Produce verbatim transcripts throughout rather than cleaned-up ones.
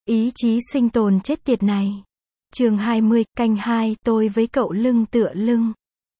Ý chí sinh tồn chết tiệt này. Chương hai mươi, canh hai, tôi với cậu lưng tựa lưng.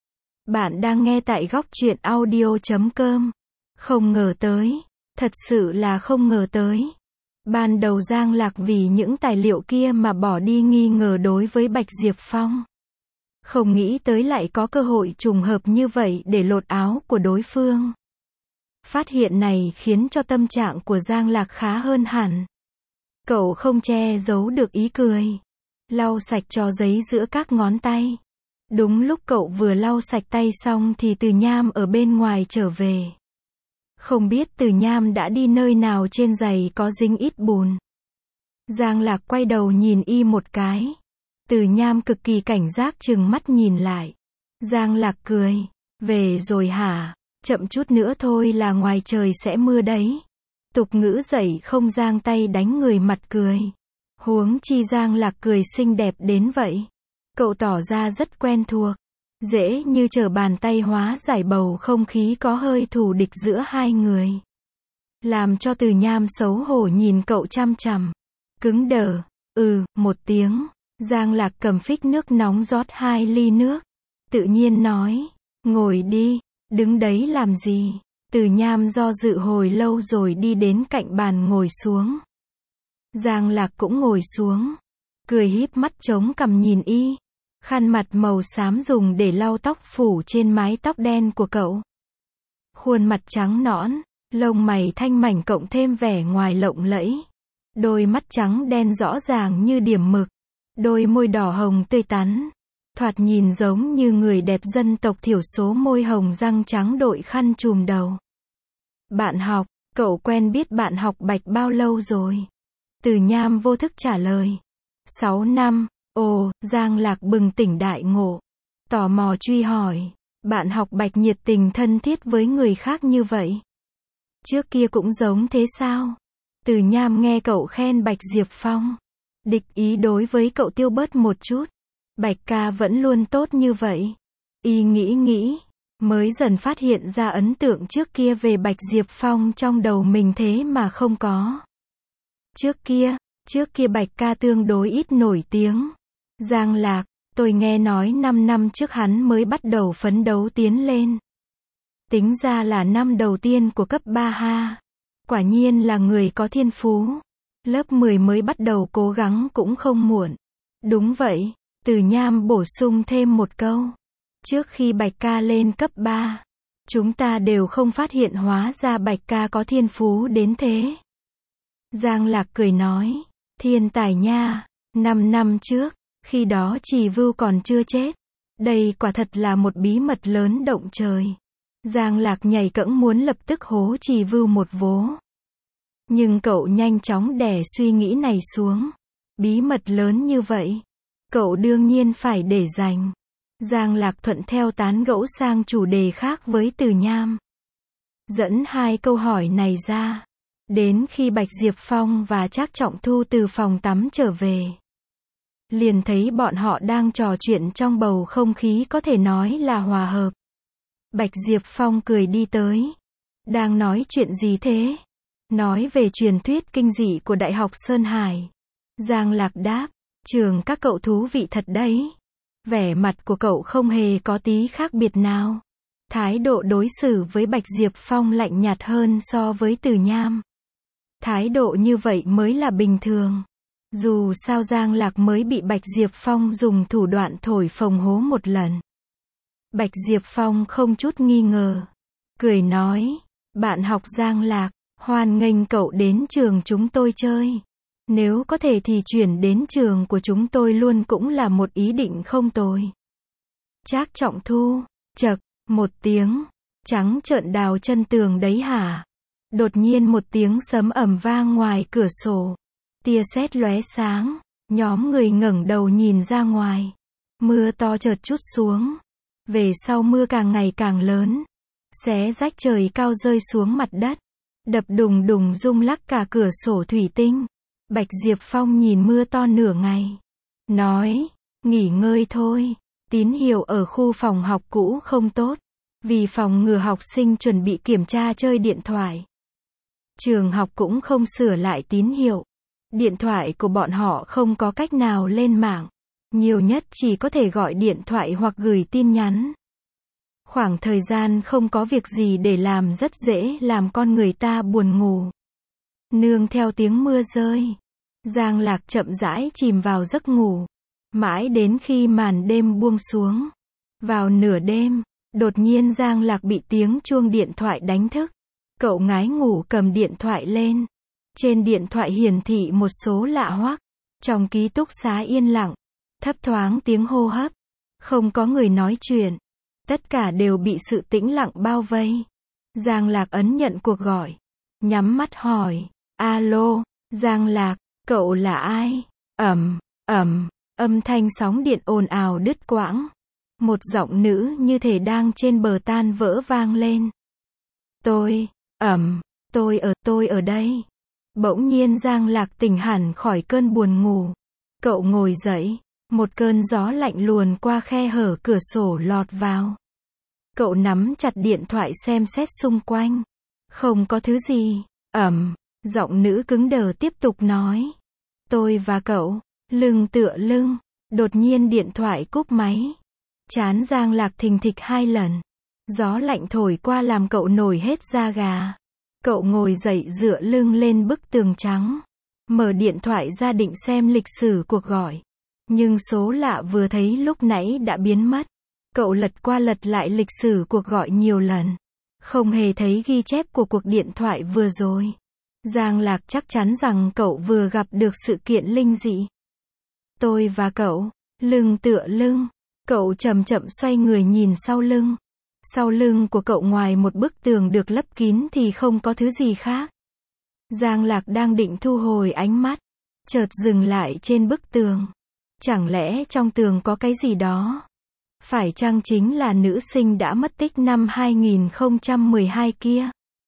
Bạn đang nghe tại góc truyện audio chấm com. Không ngờ tới. Thật sự là không ngờ tới. Ban đầu Giang Lạc vì những tài liệu kia mà bỏ đi nghi ngờ đối với Bạch Diệp Phong. Không nghĩ tới lại có cơ hội trùng hợp như vậy để lột áo của đối phương. Phát hiện này khiến cho tâm trạng của Giang Lạc khá hơn hẳn. Cậu không che giấu được ý cười. Lau sạch trò giấy giữa các ngón tay. Đúng lúc cậu vừa lau sạch tay xong thì Từ Nham ở bên ngoài trở về. Không biết Từ Nham đã đi nơi nào, trên giày có dính ít bùn. Giang Lạc quay đầu nhìn y một cái. Từ Nham cực kỳ cảnh giác trừng mắt nhìn lại. Giang Lạc cười. Về rồi hả? Chậm chút nữa thôi là ngoài trời sẽ mưa đấy. Tục ngữ dậy không giang tay đánh người mặt cười. Huống chi Giang Lạc cười xinh đẹp đến vậy. Cậu tỏ ra rất quen thuộc. Dễ như trở bàn tay hóa giải bầu không khí có hơi thù địch giữa hai người. Làm cho Từ Nham xấu hổ nhìn cậu chăm chằm. Cứng đờ. Ừ, một tiếng. Giang Lạc cầm phích nước nóng rót hai ly nước. Tự nhiên nói. Ngồi đi. Đứng đấy làm gì? Từ Nham do dự hồi lâu rồi đi đến cạnh bàn ngồi xuống. Giang Lạc cũng ngồi xuống. Cười híp mắt chống cằm nhìn y. Khăn mặt màu xám dùng để lau tóc phủ trên mái tóc đen của cậu. Khuôn mặt trắng nõn, lông mày thanh mảnh cộng thêm vẻ ngoài lộng lẫy. Đôi mắt trắng đen rõ ràng như điểm mực. Đôi môi đỏ hồng tươi tắn. Thoạt nhìn giống như người đẹp dân tộc thiểu số, môi hồng răng trắng đội khăn trùm đầu. Bạn học, cậu quen biết bạn học Bạch bao lâu rồi? Từ Nham vô thức trả lời. Sáu năm. Ồ, Giang Lạc bừng tỉnh đại ngộ. Tò mò truy hỏi. Bạn học Bạch nhiệt tình thân thiết với người khác như vậy? Trước kia cũng giống thế sao? Từ Nham nghe cậu khen Bạch Diệp Phong. Địch ý đối với cậu tiêu bớt một chút. Bạch ca vẫn luôn tốt như vậy. Y nghĩ nghĩ. Mới dần phát hiện ra ấn tượng trước kia về Bạch Diệp Phong trong đầu mình thế mà không có. Trước kia, trước kia Bạch ca tương đối ít nổi tiếng. Giang Lạc, tôi nghe nói năm năm trước hắn mới bắt đầu phấn đấu tiến lên. Tính ra là năm đầu tiên của cấp ba ha. Quả nhiên là người có thiên phú. Lớp mười mới bắt đầu cố gắng cũng không muộn. Đúng vậy, Từ Nham bổ sung thêm một câu. Trước khi Bạch ca lên cấp ba, chúng ta đều không phát hiện hóa ra Bạch ca có thiên phú đến thế. Giang Lạc cười nói, thiên tài nha, năm năm trước, khi đó Trì Vưu còn chưa chết. Đây quả thật là một bí mật lớn động trời. Giang Lạc nhảy cẫng muốn lập tức hố Trì Vưu một vố. Nhưng cậu nhanh chóng đè suy nghĩ này xuống. Bí mật lớn như vậy, cậu đương nhiên phải để dành. Giang Lạc thuận theo tán gẫu sang chủ đề khác với Từ Nham. Dẫn hai câu hỏi này ra. Đến khi Bạch Diệp Phong và Trác Trọng Thu từ phòng tắm trở về, liền thấy bọn họ đang trò chuyện trong bầu không khí có thể nói là hòa hợp. Bạch Diệp Phong cười đi tới. Đang nói chuyện gì thế? Nói về truyền thuyết kinh dị của Đại học Sơn Hải. Giang Lạc đáp. Trường các cậu thú vị thật đấy. Vẻ mặt của cậu không hề có tí khác biệt nào. Thái độ đối xử với Bạch Diệp Phong lạnh nhạt hơn so với Từ Nham. Thái độ như vậy mới là bình thường. Dù sao Giang Lạc mới bị Bạch Diệp Phong dùng thủ đoạn thổi phồng hố một lần. Bạch Diệp Phong không chút nghi ngờ. Cười nói. Bạn học Giang Lạc, hoan nghênh cậu đến trường chúng tôi chơi. Nếu có thể thì chuyển đến trường của chúng tôi luôn cũng là một ý định không tồi. Trác Trọng Thu, chậc, một tiếng, trắng trợn đào chân tường đấy hả? Đột nhiên một tiếng sấm ầm vang ngoài cửa sổ. Tia sét lóe sáng, nhóm người ngẩng đầu nhìn ra ngoài. Mưa to chợt trút xuống. Về sau mưa càng ngày càng lớn. Xé rách trời cao rơi xuống mặt đất. Đập đùng đùng rung lắc cả cửa sổ thủy tinh. Bạch Diệp Phong nhìn mưa to nửa ngày. Nói, nghỉ ngơi thôi. Tín hiệu ở khu phòng học cũ không tốt. Vì phòng ngừa học sinh chuẩn bị kiểm tra chơi điện thoại. Trường học cũng không sửa lại tín hiệu. Điện thoại của bọn họ không có cách nào lên mạng. Nhiều nhất chỉ có thể gọi điện thoại hoặc gửi tin nhắn. Khoảng thời gian không có việc gì để làm rất dễ làm con người ta buồn ngủ. Nương theo tiếng mưa rơi, Giang Lạc chậm rãi chìm vào giấc ngủ. Mãi đến khi màn đêm buông xuống. Vào nửa đêm, đột nhiên Giang Lạc bị tiếng chuông điện thoại đánh thức. Cậu ngái ngủ cầm điện thoại lên. Trên điện thoại hiển thị một số lạ hoắc. Trong ký túc xá yên lặng, thấp thoáng tiếng hô hấp. Không có người nói chuyện. Tất cả đều bị sự tĩnh lặng bao vây. Giang Lạc ấn nhận cuộc gọi. Nhắm mắt hỏi. Alo, Giang Lạc, cậu là ai? Ầm, ầm, âm thanh sóng điện ồn ào đứt quãng. Một giọng nữ như thể đang trên bờ tan vỡ vang lên. Tôi, ầm, tôi ở, tôi ở đây. Bỗng nhiên Giang Lạc tỉnh hẳn khỏi cơn buồn ngủ. Cậu ngồi dậy, một cơn gió lạnh luồn qua khe hở cửa sổ lọt vào. Cậu nắm chặt điện thoại xem xét xung quanh. Không có thứ gì. Ầm, giọng nữ cứng đờ tiếp tục nói. Tôi và cậu, lưng tựa lưng. Đột nhiên điện thoại cúp máy. Trán Giang Lạc thình thịch hai lần. Gió lạnh thổi qua làm cậu nổi hết da gà. Cậu ngồi dậy dựa lưng lên bức tường trắng. Mở điện thoại ra định xem lịch sử cuộc gọi. Nhưng số lạ vừa thấy lúc nãy đã biến mất. Cậu lật qua lật lại lịch sử cuộc gọi nhiều lần. Không hề thấy ghi chép của cuộc điện thoại vừa rồi. Giang Lạc chắc chắn rằng cậu vừa gặp được sự kiện linh dị. Tôi và cậu, lưng tựa lưng. Cậu chậm chậm xoay người nhìn sau lưng. Sau lưng của cậu ngoài một bức tường được lấp kín thì không có thứ gì khác. Giang Lạc đang định thu hồi ánh mắt. Chợt dừng lại trên bức tường. Chẳng lẽ trong tường có cái gì đó? Phải chăng chính là nữ sinh đã mất tích năm hai nghìn không trăm mười hai kia?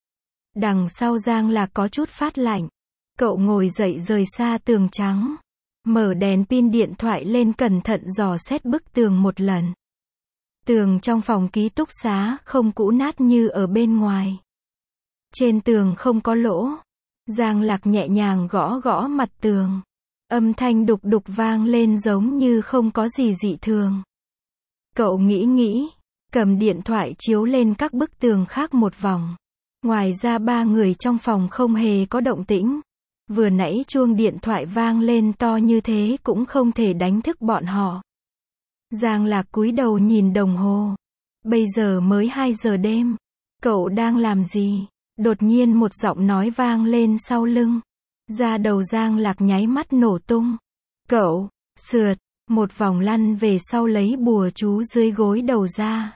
Đằng sau Giang Lạc có chút phát lạnh. Cậu ngồi dậy rời xa tường trắng. Mở đèn pin điện thoại lên cẩn thận dò xét bức tường một lần. Tường trong phòng ký túc xá không cũ nát như ở bên ngoài. Trên tường không có lỗ. Giang Lạc nhẹ nhàng gõ gõ mặt tường. Âm thanh đục đục vang lên giống như không có gì dị thường. Cậu nghĩ nghĩ, cầm điện thoại chiếu lên các bức tường khác một vòng. Ngoài ra ba người trong phòng không hề có động tĩnh. Vừa nãy chuông điện thoại vang lên to như thế cũng không thể đánh thức bọn họ. Giang Lạc cúi đầu nhìn đồng hồ. Bây giờ mới hai giờ đêm. Cậu đang làm gì? Đột nhiên một giọng nói vang lên sau lưng. Da đầu Giang Lạc nháy mắt nổ tung. Cậu, sượt, một vòng lăn về sau lấy bùa chú dưới gối đầu ra.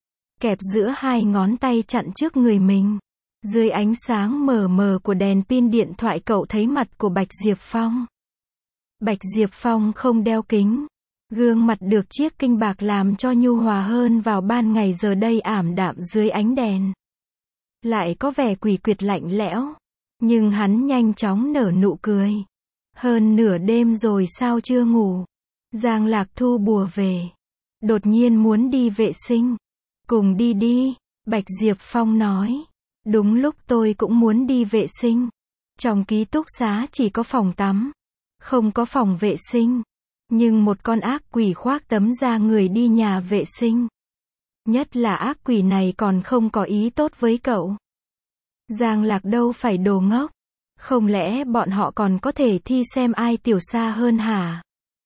Kẹp giữa hai ngón tay chặn trước người mình. Dưới ánh sáng mờ mờ của đèn pin điện thoại cậu thấy mặt của Bạch Diệp Phong. Bạch Diệp Phong không đeo kính. Gương mặt được chiếc kinh bạc làm cho nhu hòa hơn vào ban ngày giờ đây ảm đạm dưới ánh đèn. Lại có vẻ quỷ quyệt lạnh lẽo. Nhưng hắn nhanh chóng nở nụ cười. Hơn nửa đêm rồi sao chưa ngủ? Giang Lạc thu bùa về. Đột nhiên muốn đi vệ sinh. Cùng đi đi, Bạch Diệp Phong nói. Đúng lúc tôi cũng muốn đi vệ sinh. Trong ký túc xá chỉ có phòng tắm. Không có phòng vệ sinh. Nhưng một con ác quỷ khoác tấm da người đi nhà vệ sinh. Nhất là ác quỷ này còn không có ý tốt với cậu. Giang Lạc đâu phải đồ ngốc. Không lẽ bọn họ còn có thể thi xem ai tiểu xa hơn hả?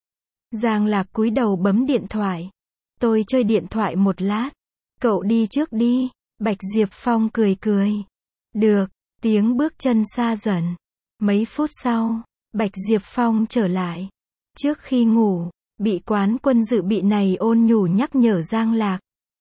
Giang Lạc cúi đầu bấm điện thoại. Tôi chơi điện thoại một lát. Cậu đi trước đi. Bạch Diệp Phong cười cười. Được, tiếng bước chân xa dần. Mấy phút sau, Bạch Diệp Phong trở lại. Trước khi ngủ, bị quán quân dự bị này ôn nhủ nhắc nhở Giang Lạc.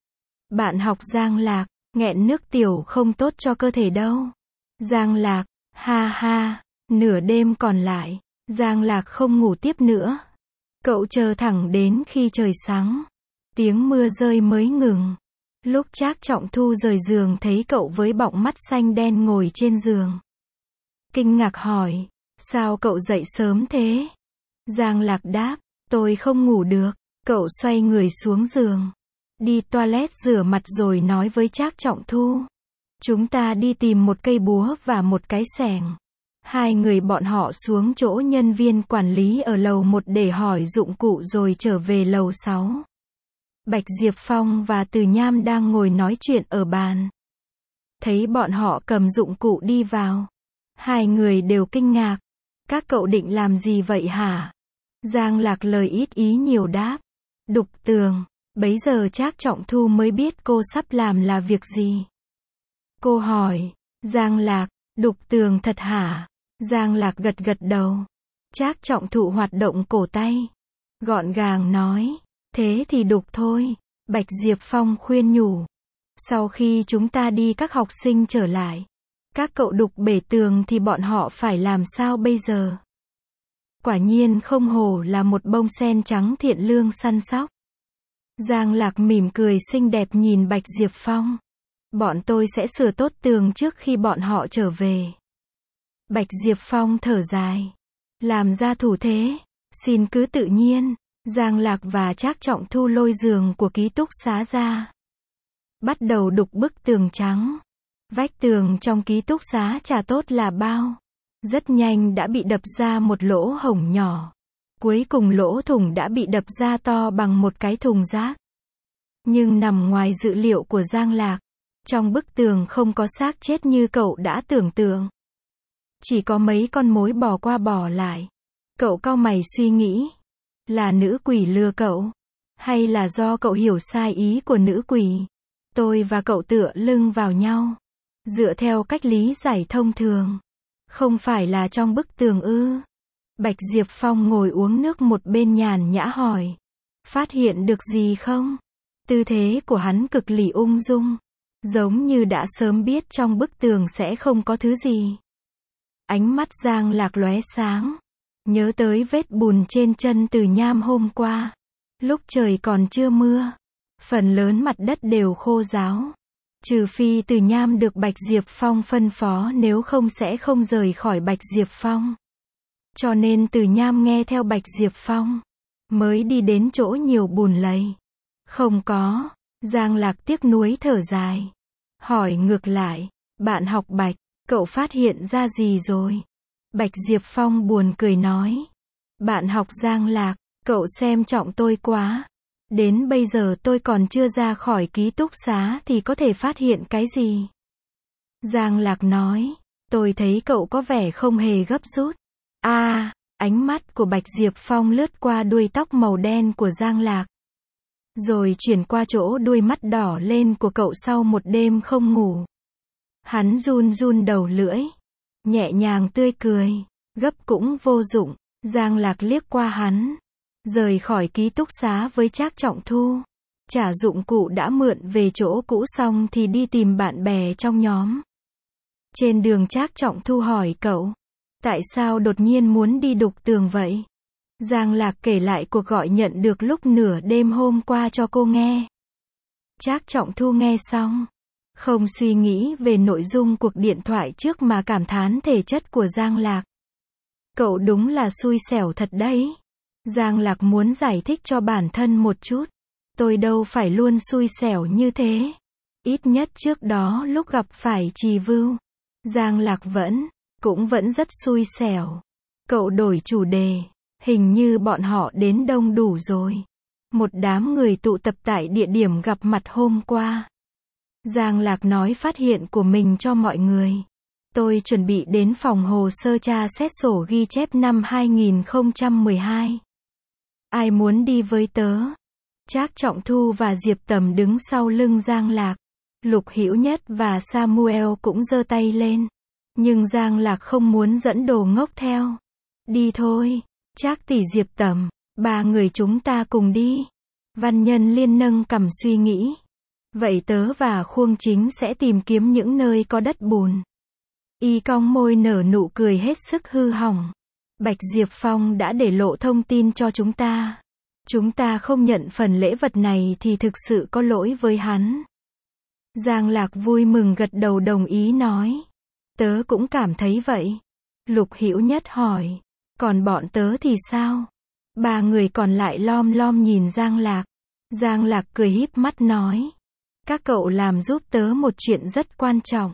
Bạn học Giang Lạc, nghẹn nước tiểu không tốt cho cơ thể đâu. Giang Lạc, ha ha, nửa đêm còn lại, Giang Lạc không ngủ tiếp nữa. Cậu chờ thẳng đến khi trời sáng. Tiếng mưa rơi mới ngừng. Lúc Trác Trọng Thu rời giường thấy cậu với bọng mắt xanh đen ngồi trên giường. Kinh ngạc hỏi, sao cậu dậy sớm thế? Giang Lạc đáp, tôi không ngủ được. Cậu xoay người xuống giường. Đi toilet rửa mặt rồi nói với Trác Trọng Thu. Chúng ta đi tìm một cây búa và một cái xẻng. Hai người bọn họ xuống chỗ nhân viên quản lý ở lầu một để hỏi dụng cụ rồi trở về lầu sáu. Bạch Diệp Phong và Từ Nham đang ngồi nói chuyện ở bàn. Thấy bọn họ cầm dụng cụ đi vào. Hai người đều kinh ngạc. Các cậu định làm gì vậy hả? Giang Lạc lời ít ý nhiều đáp. Đục tường. Bấy giờ Trác Trọng Thu mới biết cô sắp làm là việc gì. Cô hỏi. Giang Lạc, đục tường thật hả? Giang Lạc gật gật đầu. Trác Trọng Thụ hoạt động cổ tay. Gọn gàng nói. Thế thì đục thôi. Bạch Diệp Phong khuyên nhủ. Sau khi chúng ta đi các học sinh trở lại. Các cậu đục bể tường thì bọn họ phải làm sao bây giờ? Quả nhiên không hổ là một bông sen trắng thiện lương săn sóc. Giang Lạc mỉm cười xinh đẹp nhìn Bạch Diệp Phong. Bọn tôi sẽ sửa tốt tường trước khi bọn họ trở về. Bạch Diệp Phong thở dài. Làm ra thủ thế. Xin cứ tự nhiên. Giang Lạc và Trác Trọng Thu lôi giường của ký túc xá ra. Bắt đầu đục bức tường trắng. Vách tường trong ký túc xá chả tốt là bao. Rất nhanh đã bị đập ra một lỗ hổng nhỏ. Cuối cùng lỗ thủng đã bị đập ra to bằng một cái thùng rác. Nhưng nằm ngoài dự liệu của Giang Lạc. Trong bức tường không có xác chết như cậu đã tưởng tượng. Chỉ có mấy con mối bò qua bò lại. Cậu cau mày suy nghĩ. Là nữ quỷ lừa cậu? Hay là do cậu hiểu sai ý của nữ quỷ? Tôi và cậu tựa lưng vào nhau. Dựa theo cách lý giải thông thường. Không phải là trong bức tường ư? Bạch Diệp Phong ngồi uống nước một bên nhàn nhã hỏi. Phát hiện được gì không? Tư thế của hắn cực lì ung dung. Giống như đã sớm biết trong bức tường sẽ không có thứ gì. Ánh mắt Giang Lạc lóe sáng. Nhớ tới vết bùn trên chân Từ Nham hôm qua. Lúc trời còn chưa mưa. Phần lớn mặt đất đều khô ráo. Trừ phi Từ Nham được Bạch Diệp Phong phân phó, nếu không sẽ không rời khỏi Bạch Diệp Phong. Cho nên Từ Nham nghe theo Bạch Diệp Phong. Mới đi đến chỗ nhiều bùn lầy. Không có. Giang Lạc tiếc nuối thở dài. Hỏi ngược lại. Bạn học Bạch, cậu phát hiện ra gì rồi? Bạch Diệp Phong buồn cười nói. Bạn học Giang Lạc, cậu xem trọng tôi quá. Đến bây giờ tôi còn chưa ra khỏi ký túc xá thì có thể phát hiện cái gì? Giang Lạc nói. Tôi thấy cậu có vẻ không hề gấp rút. a à, ánh mắt của Bạch Diệp Phong lướt qua đuôi tóc màu đen của Giang Lạc. Rồi chuyển qua chỗ đuôi mắt đỏ lên của cậu sau một đêm không ngủ. Hắn run run đầu lưỡi. Nhẹ nhàng tươi cười. Gấp cũng vô dụng. Giang Lạc liếc qua hắn. Rời khỏi ký túc xá với Trác Trọng Thu. Trả dụng cụ đã mượn về chỗ cũ xong thì đi tìm bạn bè trong nhóm. Trên đường Trác Trọng Thu hỏi cậu. Tại sao đột nhiên muốn đi đục tường vậy? Giang Lạc kể lại cuộc gọi nhận được lúc nửa đêm hôm qua cho cô nghe. Trác Trọng Thu nghe xong. Không suy nghĩ về nội dung cuộc điện thoại trước mà cảm thán thể chất của Giang Lạc. Cậu đúng là xui xẻo thật đấy. Giang Lạc muốn giải thích cho bản thân một chút. Tôi đâu phải luôn xui xẻo như thế. Ít nhất trước đó lúc gặp phải Trì Vưu. Giang Lạc vẫn, cũng vẫn rất xui xẻo. Cậu đổi chủ đề. Hình như bọn họ đến đông đủ rồi. Một đám người tụ tập tại địa điểm gặp mặt hôm qua. Giang Lạc nói phát hiện của mình cho mọi người. Tôi chuẩn bị đến phòng hồ sơ tra xét sổ ghi chép năm hai nghìn không trăm mười hai. Ai muốn đi với tớ? Trác Trọng Thu và Diệp Tầm đứng sau lưng Giang Lạc. Lục Hữu Nhất và Samuel cũng giơ tay lên. Nhưng Giang Lạc không muốn dẫn đồ ngốc theo. Đi thôi. Trác tỷ Diệp Tầm. Ba người chúng ta cùng đi. Văn Nhân Liên nâng cằm suy nghĩ. Vậy tớ và Khuông Chính sẽ tìm kiếm những nơi có đất bùn. Y cong môi nở nụ cười hết sức hư hỏng. Bạch Diệp Phong đã để lộ thông tin cho chúng ta. Chúng ta không nhận phần lễ vật này thì thực sự có lỗi với hắn. Giang Lạc vui mừng gật đầu đồng ý nói. Tớ cũng cảm thấy vậy. Lục Hữu Nhất hỏi. Còn bọn tớ thì sao? Ba người còn lại lom lom nhìn Giang Lạc. Giang Lạc cười híp mắt nói. Các cậu làm giúp tớ một chuyện rất quan trọng.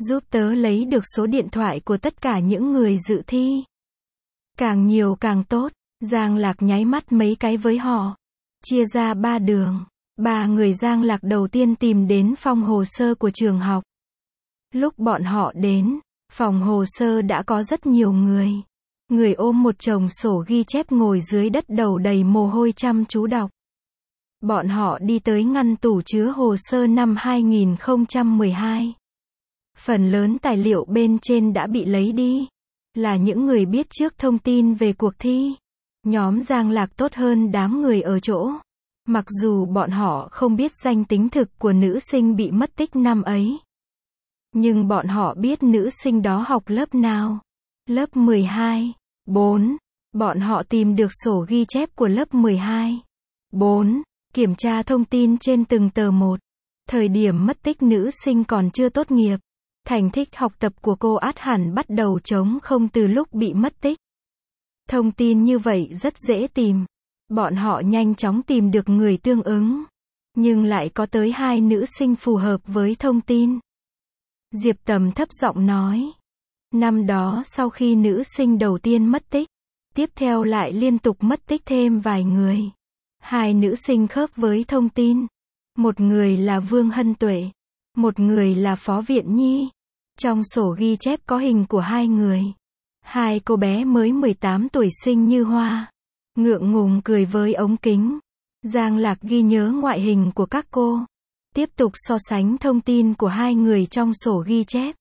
Giúp tớ lấy được số điện thoại của tất cả những người dự thi. Càng nhiều càng tốt. Giang Lạc nháy mắt mấy cái với họ. Chia ra ba đường. Ba người Giang Lạc đầu tiên tìm đến phòng hồ sơ của trường học. Lúc bọn họ đến, phòng hồ sơ đã có rất nhiều người. Người ôm một chồng sổ ghi chép ngồi dưới đất đầu đầy mồ hôi chăm chú đọc. Bọn họ đi tới ngăn tủ chứa hồ sơ năm hai nghìn không trăm mười hai. Phần lớn tài liệu bên trên đã bị lấy đi. Là những người biết trước thông tin về cuộc thi. Nhóm Giang Lạc tốt hơn đám người ở chỗ. Mặc dù bọn họ không biết danh tính thực của nữ sinh bị mất tích năm ấy. Nhưng bọn họ biết nữ sinh đó học lớp nào. Lớp mười hai. bốn. Bọn họ tìm được sổ ghi chép của lớp mười hai. bốn. Kiểm tra thông tin trên từng tờ một. Thời điểm mất tích nữ sinh còn chưa tốt nghiệp. Thành tích học tập của cô át hẳn bắt đầu trống không từ lúc bị mất tích. Thông tin như vậy rất dễ tìm. Bọn họ nhanh chóng tìm được người tương ứng. Nhưng lại có tới hai nữ sinh phù hợp với thông tin. Diệp Tầm thấp giọng nói. Năm đó sau khi nữ sinh đầu tiên mất tích, tiếp theo lại liên tục mất tích thêm vài người. Hai nữ sinh khớp với thông tin. Một người là Vương Hân Tuệ. Một người là Phó Viện Nhi. Trong sổ ghi chép có hình của hai người. Hai cô bé mới mười tám tuổi xinh như hoa. Ngượng ngùng cười với ống kính. Giang Lạc ghi nhớ ngoại hình của các cô. Tiếp tục so sánh thông tin của hai người trong sổ ghi chép.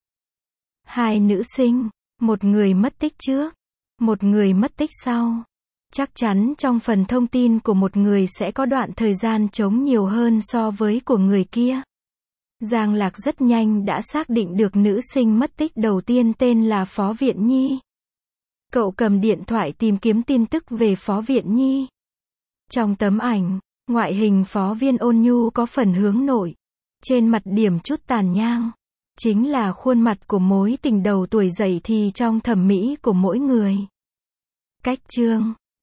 Hai nữ sinh, một người mất tích trước, một người mất tích sau. Chắc chắn trong phần thông tin của một người sẽ có đoạn thời gian trống nhiều hơn so với của người kia. Giang Lạc rất nhanh đã xác định được nữ sinh mất tích đầu tiên tên là Phó Viện Nhi. Cậu cầm điện thoại tìm kiếm tin tức về Phó Viện Nhi. Trong tấm ảnh, ngoại hình Phó Viên ôn nhu có phần hướng nội. Trên mặt điểm chút tàn nhang. Chính là khuôn mặt của mối tình đầu tuổi dậy thì trong thẩm mỹ của mỗi người. Cách chương